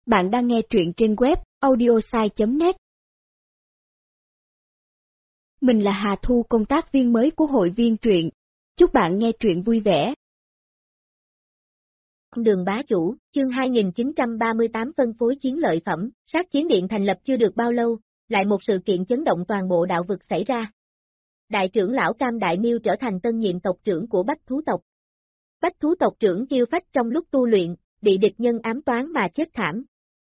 Bạn đang nghe truyện trên web audiosai.net. Mình là Hà Thu, công tác viên mới của hội viên truyện. Chúc bạn nghe truyện vui vẻ. Đường bá chủ, chương 2938 phân phối chiến lợi phẩm, sát chiến điện thành lập chưa được bao lâu, lại một sự kiện chấn động toàn bộ đạo vực xảy ra. Đại trưởng lão Cam Đại Miêu trở thành tân nhiệm tộc trưởng của Bách Thú tộc. Bách Thú tộc trưởng Kiêu Phách trong lúc tu luyện, bị địch nhân ám toán mà chết thảm.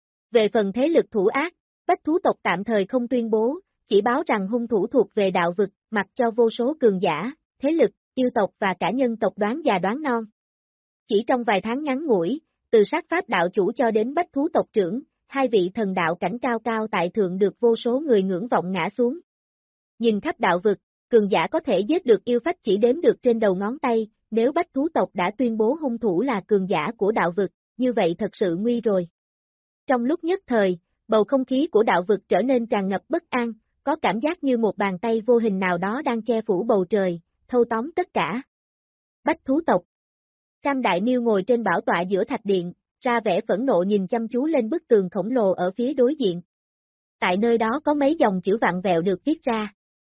Về phần thế lực thủ ác, Bách Thú tộc tạm thời không tuyên bố, chỉ báo rằng hung thủ thuộc về đạo vực, mặc cho vô số cường giả, thế lực, yêu tộc và cả nhân tộc đoán già đoán non. Chỉ trong vài tháng ngắn ngủi, từ sát pháp đạo chủ cho đến Bách Thú tộc trưởng, hai vị thần đạo cảnh cao cao tại thượng được vô số người ngưỡng vọng ngã xuống. Nhìn khắp đạo vực, cường giả có thể giết được yêu phách chỉ đếm được trên đầu ngón tay, nếu Bách Thú tộc đã tuyên bố hung thủ là cường giả của đạo vực, như vậy thật sự nguy rồi. Trong lúc nhất thời, bầu không khí của đạo vực trở nên tràn ngập bất an, có cảm giác như một bàn tay vô hình nào đó đang che phủ bầu trời, thâu tóm tất cả. Bách Thú tộc. Cam Đại Miêu ngồi trên bảo tọa giữa thạch điện, ra vẻ phẫn nộ nhìn chăm chú lên bức tường khổng lồ ở phía đối diện. Tại nơi đó có mấy dòng chữ vặn vẹo được viết ra.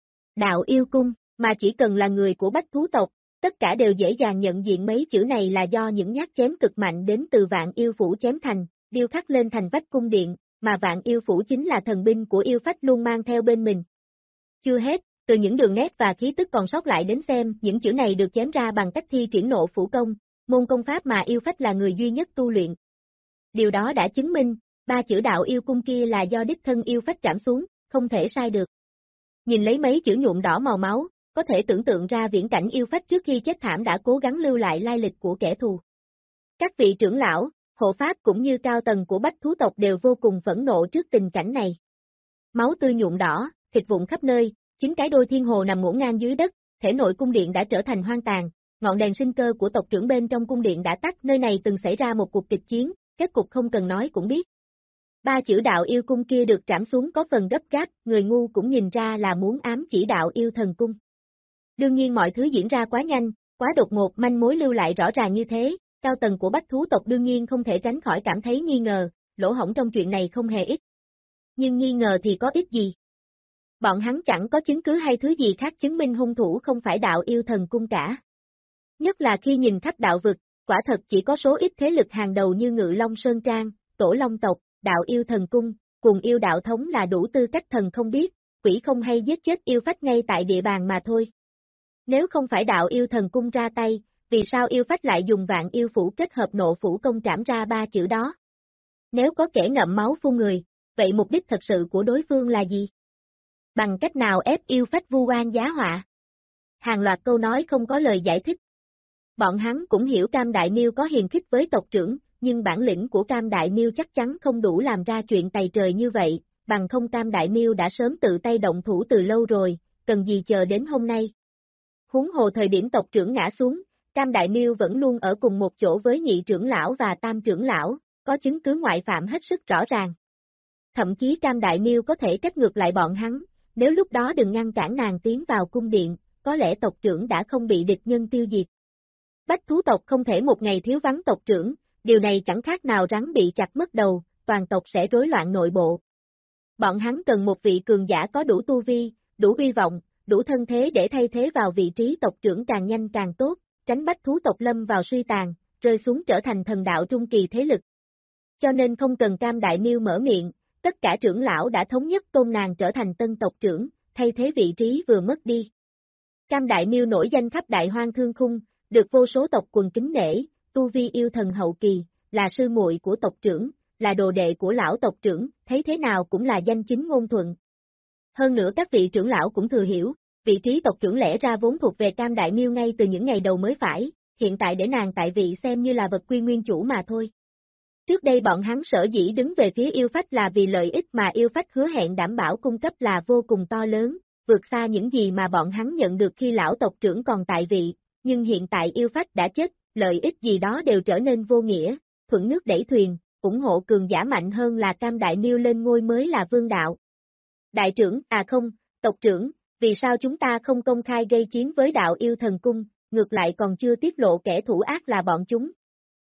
Đạo yêu cung, mà chỉ cần là người của Bách Thú tộc, tất cả đều dễ dàng nhận diện mấy chữ này là do những nhát chém cực mạnh đến từ Vạn Yêu Phủ chém thành, điêu khắc lên thành vách cung điện, mà Vạn Yêu Phủ chính là thần binh của yêu phách luôn mang theo bên mình. Chưa hết, từ những đường nét và khí tức còn sót lại đến xem, những chữ này được chém ra bằng cách thi triển nộ phủ công, môn công pháp mà yêu phách là người duy nhất tu luyện. Điều đó đã chứng minh, ba chữ đạo yêu cung kia là do đích thân yêu phách trảm xuống, không thể sai được. Nhìn lấy mấy chữ nhuộm đỏ màu máu, có thể tưởng tượng ra viễn cảnh yêu phách trước khi chết thảm đã cố gắng lưu lại lai lịch của kẻ thù. Các vị trưởng lão, hộ pháp cũng như cao tầng của Bách Thú tộc đều vô cùng phẫn nộ trước tình cảnh này. Máu tươi nhuộm đỏ, thịt vụn khắp nơi, 9 cái đôi thiên hồ nằm ngổn ngang dưới đất, thể nội cung điện đã trở thành hoang tàn, ngọn đèn sinh cơ của tộc trưởng bên trong cung điện đã tắt, nơi này từng xảy ra một cuộc kịch chiến, kết cục không cần nói cũng biết. Ba chữ đạo yêu cung kia được trảm xuống có phần gấp gáp, người ngu cũng nhìn ra là muốn ám chỉ đạo yêu thần cung. Đương nhiên mọi thứ diễn ra quá nhanh, quá đột ngột, manh mối lưu lại rõ ràng như thế, cao tầng của Bách Thú tộc đương nhiên không thể tránh khỏi cảm thấy nghi ngờ, lỗ hổng trong chuyện này không hề ít. Nhưng nghi ngờ thì có ích gì? Bọn hắn chẳng có chứng cứ hay thứ gì khác chứng minh hung thủ không phải đạo yêu thần cung cả. Nhất là khi nhìn khắp đạo vực, quả thật chỉ có số ít thế lực hàng đầu như Ngự Long Sơn Trang, Tổ Long tộc, đạo yêu thần cung, cùng yêu đạo thống là đủ tư cách thần không biết, quỷ không hay giết chết yêu phách ngay tại địa bàn mà thôi. Nếu không phải đạo yêu thần cung ra tay, vì sao yêu phách lại dùng Vạn Yêu Phủ kết hợp nộ phủ công trảm ra ba chữ đó? Nếu có kẻ ngậm máu phun người, vậy mục đích thật sự của đối phương là gì? Bằng cách nào ép yêu phách vu oan giá họa? Hàng loạt câu nói không có lời giải thích. Bọn hắn cũng hiểu Cam Đại Miêu có hiềm khích với tộc trưởng, nhưng bản lĩnh của Cam Đại Miêu chắc chắn không đủ làm ra chuyện tày trời như vậy, bằng không Cam Đại Miêu đã sớm tự tay động thủ từ lâu rồi, cần gì chờ đến hôm nay. Huống hồ thời điểm tộc trưởng ngã xuống, Cam Đại Miêu vẫn luôn ở cùng một chỗ với nhị trưởng lão và tam trưởng lão, có chứng cứ ngoại phạm hết sức rõ ràng. Thậm chí Cam Đại Miêu có thể trách ngược lại bọn hắn, nếu lúc đó đừng ngăn cản nàng tiến vào cung điện, có lẽ tộc trưởng đã không bị địch nhân tiêu diệt. Bách Thú tộc không thể một ngày thiếu vắng tộc trưởng, điều này chẳng khác nào rắn bị chặt mất đầu, toàn tộc sẽ rối loạn nội bộ. Bọn hắn cần một vị cường giả có đủ tu vi, đủ uy vọng, đủ thân thế để thay thế vào vị trí tộc trưởng càng nhanh càng tốt, tránh Bách Thú tộc lâm vào suy tàn, rơi xuống trở thành thần đạo trung kỳ thế lực. Cho nên không cần Cam Đại Miêu mở miệng, tất cả trưởng lão đã thống nhất tôn nàng trở thành tân tộc trưởng, thay thế vị trí vừa mất đi. Cam Đại Miêu nổi danh khắp Đại Hoang Thương Khung, được vô số tộc quần kính nể, tu vi yêu thần hậu kỳ, là sư muội của tộc trưởng, là đồ đệ của lão tộc trưởng, thấy thế nào cũng là danh chính ngôn thuận. Hơn nữa các vị trưởng lão cũng thừa hiểu, vị trí tộc trưởng lẽ ra vốn thuộc về Cam Đại Miêu ngay từ những ngày đầu mới phải, hiện tại để nàng tại vị xem như là vật quy nguyên chủ mà thôi. Trước đây bọn hắn sở dĩ đứng về phía yêu phách là vì lợi ích mà yêu phách hứa hẹn đảm bảo cung cấp là vô cùng to lớn, vượt xa những gì mà bọn hắn nhận được khi lão tộc trưởng còn tại vị, nhưng hiện tại yêu phách đã chết, lợi ích gì đó đều trở nên vô nghĩa, thuận nước đẩy thuyền, ủng hộ cường giả mạnh hơn là Cam Đại Miêu lên ngôi mới là vương đạo. Đại trưởng, không, tộc trưởng, vì sao chúng ta không công khai gây chiến với đạo yêu thần cung, ngược lại còn chưa tiết lộ kẻ thủ ác là bọn chúng?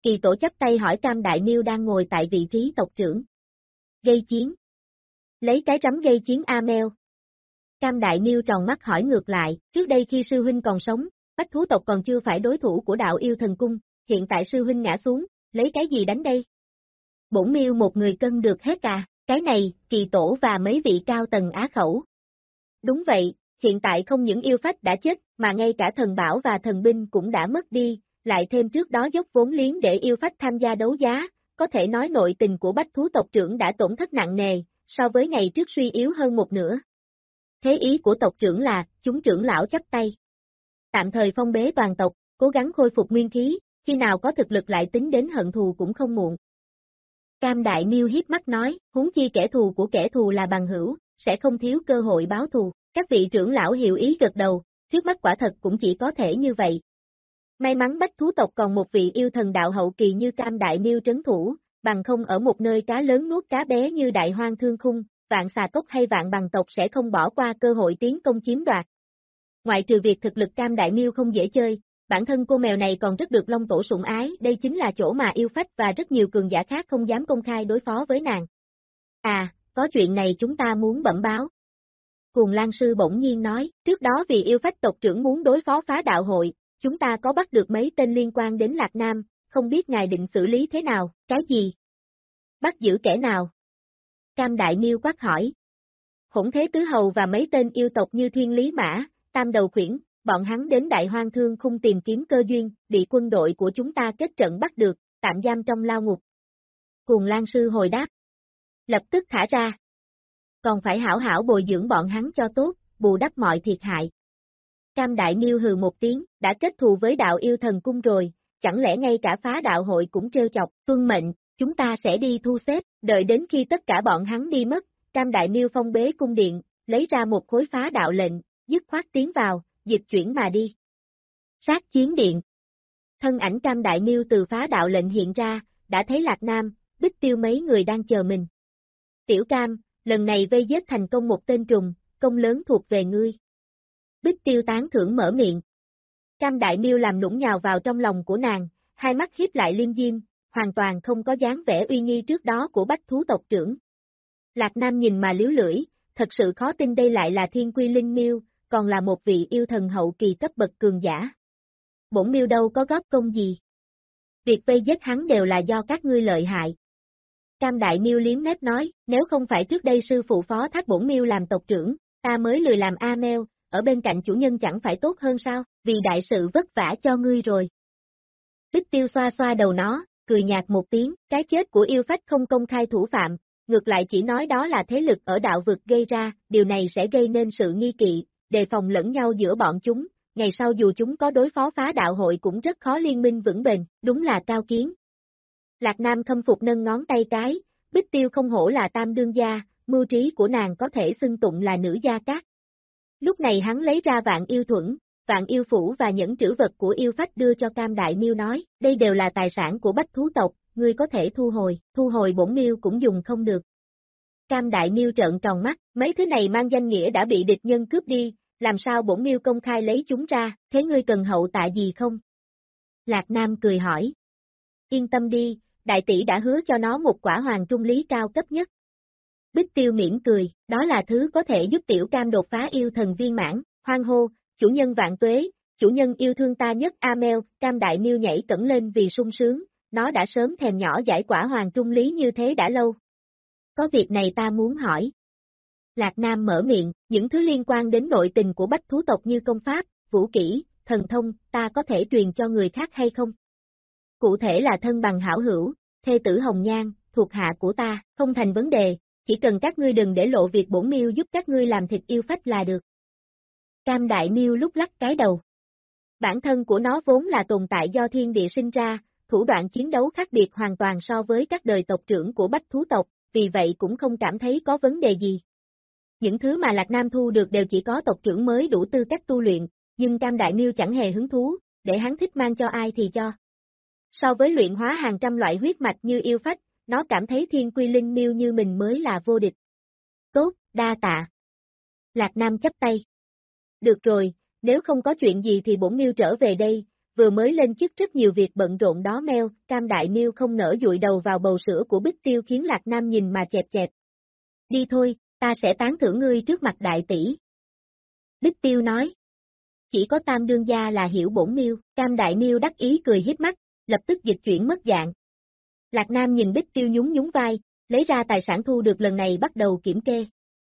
Kỳ tổ chắp tay hỏi Cam Đại Miêu đang ngồi tại vị trí tộc trưởng. Gây chiến. Lấy cái rắm gây chiến Amel. Cam Đại Miêu tròn mắt hỏi ngược lại, trước đây khi sư huynh còn sống, bách thú tộc còn chưa phải đối thủ của đạo yêu thần cung, hiện tại sư huynh ngã xuống, lấy cái gì đánh đây? Bổn Miêu một người cân được hết à, cái này, Kỳ tổ và mấy vị cao tầng á khẩu. Đúng vậy, hiện tại không những yêu phách đã chết, mà ngay cả thần bảo và thần binh cũng đã mất đi, lại thêm trước đó dốc vốn liếng để yêu phách tham gia đấu giá, có thể nói nội tình của bách thú tộc trưởng đã tổn thất nặng nề, so với ngày trước suy yếu hơn một nửa. Thế ý của tộc trưởng là, chúng trưởng lão chắp tay. Tạm thời phong bế toàn tộc, cố gắng khôi phục nguyên khí, khi nào có thực lực lại tính đến hận thù cũng không muộn. Cam Đại Miêu hiếp mắt nói, huống chi kẻ thù của kẻ thù là bằng hữu, sẽ không thiếu cơ hội báo thù. Các vị trưởng lão hiểu ý gật đầu, trước mắt quả thật cũng chỉ có thể như vậy. May mắn bách thú tộc còn một vị yêu thần đạo hậu kỳ như Cam Đại Miêu trấn thủ, bằng không ở một nơi cá lớn nuốt cá bé như Đại Hoang Thương Khung, Vạn Xà Cốc hay Vạn Bằng tộc sẽ không bỏ qua cơ hội tiến công chiếm đoạt. Ngoại trừ việc thực lực Cam Đại Miêu không dễ chơi, bản thân cô mèo này còn rất được Long Tổ sủng ái, đây chính là chỗ mà yêu phách và rất nhiều cường giả khác không dám công khai đối phó với nàng. À, có chuyện này chúng ta muốn bẩm báo. Cuồng Lang Sư bỗng nhiên nói, trước đó vì yêu phách tộc trưởng muốn đối phó phá đạo hội, chúng ta có bắt được mấy tên liên quan đến Lạc Nam, không biết ngài định xử lý thế nào, cái gì? Bắt giữ kẻ nào? Cam Đại Miêu quát hỏi. Hỗn Thế Tứ Hầu và mấy tên yêu tộc như Thiên Lý Mã, Tam Đầu Khuyển, bọn hắn đến Đại Hoang Thương Khung tìm kiếm cơ duyên, bị quân đội của chúng ta kết trận bắt được, tạm giam trong lao ngục. Cuồng Lang Sư hồi đáp. Lập tức thả ra. Còn phải hảo hảo bồi dưỡng bọn hắn cho tốt, bù đắp mọi thiệt hại. Cam Đại Miêu hừ một tiếng, đã kết thù với đạo yêu thần cung rồi, chẳng lẽ ngay cả phá đạo hội cũng trêu chọc, tuân mệnh, chúng ta sẽ đi thu xếp, đợi đến khi tất cả bọn hắn đi mất, Cam Đại Miêu phong bế cung điện, lấy ra một khối phá đạo lệnh, dứt khoát tiến vào, dịch chuyển mà đi. Sát chiến điện. Thân ảnh Cam Đại Miêu từ phá đạo lệnh hiện ra, đã thấy Lạc Nam, Bích Tiêu mấy người đang chờ mình. Tiểu Cam, lần này vây giết thành công một tên trùng, công lớn thuộc về ngươi. Bích Tiêu tán thưởng mở miệng. Cam Đại Miêu làm nũng nhào vào trong lòng của nàng, hai mắt hiếp lại liêm diêm, hoàn toàn không có dáng vẻ uy nghi trước đó của bách thú tộc trưởng. Lạc Nam nhìn mà liếu lưỡi, thật sự khó tin đây lại là Thiên Quy Linh Miêu, còn là một vị yêu thần hậu kỳ cấp bậc cường giả. Bổn Miêu đâu có góp công gì. Việc vây giết hắn đều là do các ngươi lợi hại. Cam Đại Miêu liếm mép nói, nếu không phải trước đây sư phụ phó thác bổn Miêu làm tộc trưởng, ta mới lười làm Amel, ở bên cạnh chủ nhân chẳng phải tốt hơn sao, vì đại sự vất vả cho ngươi rồi. Bích Tiêu xoa xoa đầu nó, cười nhạt một tiếng, cái chết của yêu phách không công khai thủ phạm, ngược lại chỉ nói đó là thế lực ở đạo vực gây ra, điều này sẽ gây nên sự nghi kỵ, đề phòng lẫn nhau giữa bọn chúng, ngày sau dù chúng có đối phó phá đạo hội cũng rất khó liên minh vững bền, đúng là cao kiến. Lạc Nam khâm phục nâng ngón tay cái, Bích Tiêu không hổ là tam đương gia, mưu trí của nàng có thể xưng tụng là nữ gia cát. Lúc này hắn lấy ra vạn yêu thuẫn, vạn yêu phủ và những trữ vật của yêu phách đưa cho Cam Đại Miêu nói, đây đều là tài sản của bách thú tộc, ngươi có thể thu hồi bổn Miêu cũng dùng không được. Cam Đại Miêu trợn tròn mắt, mấy thứ này mang danh nghĩa đã bị địch nhân cướp đi, làm sao bổn Miêu công khai lấy chúng ra, thế ngươi cần hậu tạ gì không? Lạc Nam cười hỏi. Yên tâm đi, đại tỷ đã hứa cho nó một quả hoàng trung lý cao cấp nhất. Bích Tiêu mỉm cười, đó là thứ có thể giúp Tiểu Cam đột phá yêu thần viên mãn, hoan hô, chủ nhân vạn tuế, chủ nhân yêu thương ta nhất Amel, Cam Đại Miêu nhảy cẫng lên vì sung sướng, nó đã sớm thèm nhỏ giải quả hoàng trung lý như thế đã lâu. Có việc này ta muốn hỏi. Lạc Nam mở miệng, những thứ liên quan đến nội tình của bách thú tộc như công pháp, vũ kỹ, thần thông, ta có thể truyền cho người khác hay không? Cụ thể là thân bằng hảo hữu, thê tử Hồng Nhan, thuộc hạ của ta, không thành vấn đề, chỉ cần các ngươi đừng để lộ việc bổn Miêu giúp các ngươi làm thịt yêu phách là được. Cam Đại Miêu lúc lắc cái đầu. Bản thân của nó vốn là tồn tại do thiên địa sinh ra, thủ đoạn chiến đấu khác biệt hoàn toàn so với các đời tộc trưởng của bách thú tộc, vì vậy cũng không cảm thấy có vấn đề gì. Những thứ mà Lạc Nam thu được đều chỉ có tộc trưởng mới đủ tư cách tu luyện, nhưng Cam Đại Miêu chẳng hề hứng thú, để hắn thích mang cho ai thì cho. So với luyện hóa hàng trăm loại huyết mạch như yêu phách, nó cảm thấy Thiên Quy Linh Miêu như mình mới là vô địch. Tốt, đa tạ. Lạc Nam chắp tay. Được rồi, nếu không có chuyện gì thì bổn Miêu trở về đây, vừa mới lên chức rất nhiều việc bận rộn đó meo, Cam Đại Miêu không nỡ dụi đầu vào bầu sữa của Bích Tiêu khiến Lạc Nam nhìn mà chẹp chẹp. Đi thôi, ta sẽ tán thưởng ngươi trước mặt đại tỷ. Bích Tiêu nói. Chỉ có Tam đương gia là hiểu bổn miêu, Cam Đại Miêu đắc ý cười hiếp mắt, lập tức dịch chuyển mất dạng. Lạc Nam nhìn Bích Tiêu nhún nhún vai, lấy ra tài sản thu được lần này bắt đầu kiểm kê.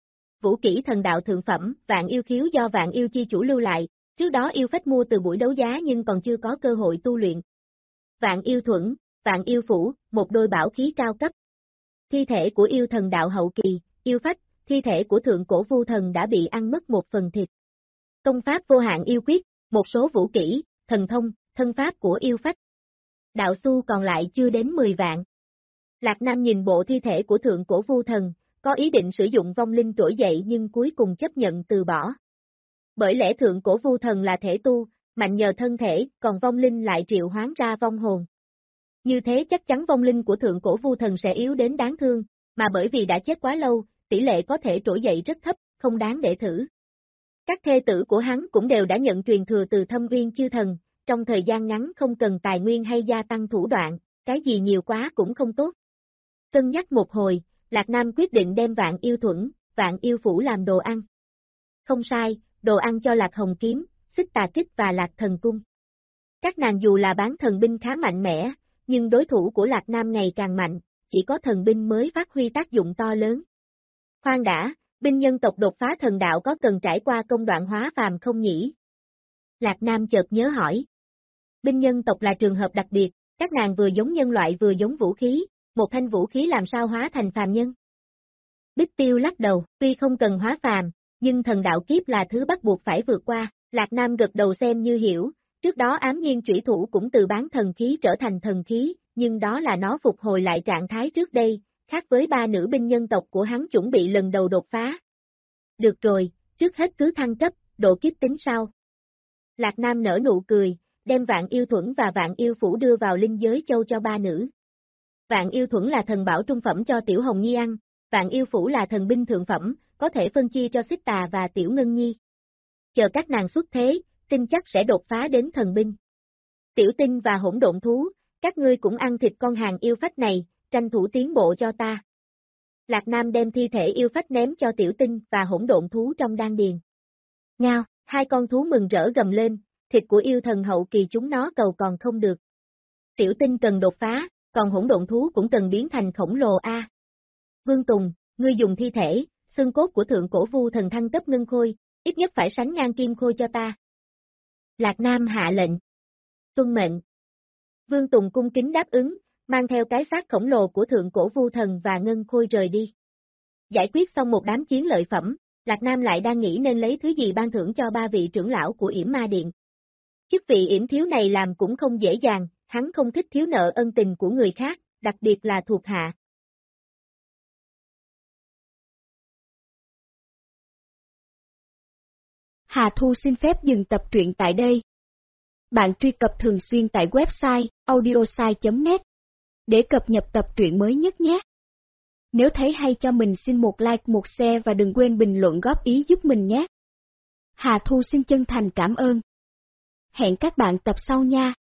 Vũ kỹ thần đạo thượng phẩm, Vạn Yêu Khiếu do Vạn Yêu chi chủ lưu lại, trước đó yêu phách mua từ buổi đấu giá nhưng còn chưa có cơ hội tu luyện. Vạn Yêu Thuẫn, Vạn Yêu Phủ, một đôi bảo khí cao cấp. Thi thể của yêu thần đạo hậu kỳ, yêu phách, thi thể của thượng cổ vu thần đã bị ăn mất một phần thịt. Công pháp vô hạn yêu quyết, một số vũ kỹ, thần thông, thân pháp của yêu phách. Đạo xu còn lại chưa đến 10 vạn. Lạc Nam nhìn bộ thi thể của thượng cổ vu thần, có ý định sử dụng vong linh trỗi dậy nhưng cuối cùng chấp nhận từ bỏ. Bởi lẽ thượng cổ vu thần là thể tu, mạnh nhờ thân thể, còn vong linh lại triệu hoán ra vong hồn. Như thế chắc chắn vong linh của thượng cổ vu thần sẽ yếu đến đáng thương, mà bởi vì đã chết quá lâu, tỷ lệ có thể trỗi dậy rất thấp, không đáng để thử. Các thê tử của hắn cũng đều đã nhận truyền thừa từ Thâm Uyên chư thần, trong thời gian ngắn không cần tài nguyên hay gia tăng thủ đoạn, cái gì nhiều quá cũng không tốt. Cân nhắc một hồi, Lạc Nam quyết định đem Vạn Yêu Thuẫn, Vạn Yêu Phủ làm đồ ăn. Không sai, đồ ăn cho Lạc Hồng Kiếm, Xích Tà Kích và Lạc Thần Cung. Các nàng dù là bán thần binh khá mạnh mẽ, nhưng đối thủ của Lạc Nam ngày càng mạnh, chỉ có thần binh mới phát huy tác dụng to lớn. Khoan đã, binh nhân tộc đột phá thần đạo có cần trải qua công đoạn hóa phàm không nhỉ? Lạc Nam chợt nhớ hỏi. Binh nhân tộc là trường hợp đặc biệt, các nàng vừa giống nhân loại vừa giống vũ khí, một thanh vũ khí làm sao hóa thành phàm nhân? Bích Tiêu lắc đầu, tuy không cần hóa phàm, nhưng thần đạo kiếp là thứ bắt buộc phải vượt qua, Lạc Nam gật đầu xem như hiểu, trước đó ám nhiên chủy thủ cũng từ bán thần khí trở thành thần khí, nhưng đó là nó phục hồi lại trạng thái trước đây, khác với ba nữ binh nhân tộc của hắn chuẩn bị lần đầu đột phá. Được rồi, trước hết cứ thăng cấp, độ kiếp tính sau. Lạc Nam nở nụ cười, đem Vạn Yêu Thuẫn và Vạn Yêu Phủ đưa vào linh giới châu cho ba nữ. Vạn Yêu Thuẫn là thần bảo trung phẩm cho Tiểu Hồng Nhi ăn, Vạn Yêu Phủ là thần binh thượng phẩm, có thể phân chia cho Xích Tà và Tiểu Ngân Nhi. Chờ các nàng xuất thế, tin chắc sẽ đột phá đến thần binh. Tiểu Tinh và Hỗn Độn Thú, các ngươi cũng ăn thịt con hàng yêu phách này, tranh thủ tiến bộ cho ta. Lạc Nam đem thi thể yêu phách ném cho Tiểu Tinh và Hỗn Độn Thú trong đan điền. Ngao, hai con thú mừng rỡ gầm lên, thịt của yêu thần hậu kỳ chúng nó cầu còn không được. Tiểu Tinh cần đột phá, còn Hỗn Độn Thú cũng cần biến thành khổng lồ a. Vương Tùng, ngươi dùng thi thể, xương cốt của thượng cổ vu thần thăng cấp ngân khôi, ít nhất phải sánh ngang kim khôi cho ta. Lạc Nam hạ lệnh. Tuân mệnh. Vương Tùng cung kính đáp ứng, mang theo cái xác khổng lồ của thượng cổ vu thần và ngân khôi rời đi. Giải quyết xong một đám chiến lợi phẩm, Lạc Nam lại đang nghĩ nên lấy thứ gì ban thưởng cho ba vị trưởng lão của Yểm Ma Điện. Chức vị yểm thiếu này làm cũng không dễ dàng, hắn không thích thiếu nợ ân tình của người khác, đặc biệt là thuộc hạ. Hà Thu xin phép dừng tập truyện tại đây. Bạn truy cập thường xuyên tại website audiosai.net để cập nhật tập truyện mới nhất nhé. Nếu thấy hay cho mình xin một like, một share và đừng quên bình luận góp ý giúp mình nhé. Hà Thu xin chân thành cảm ơn. Hẹn các bạn tập sau nha.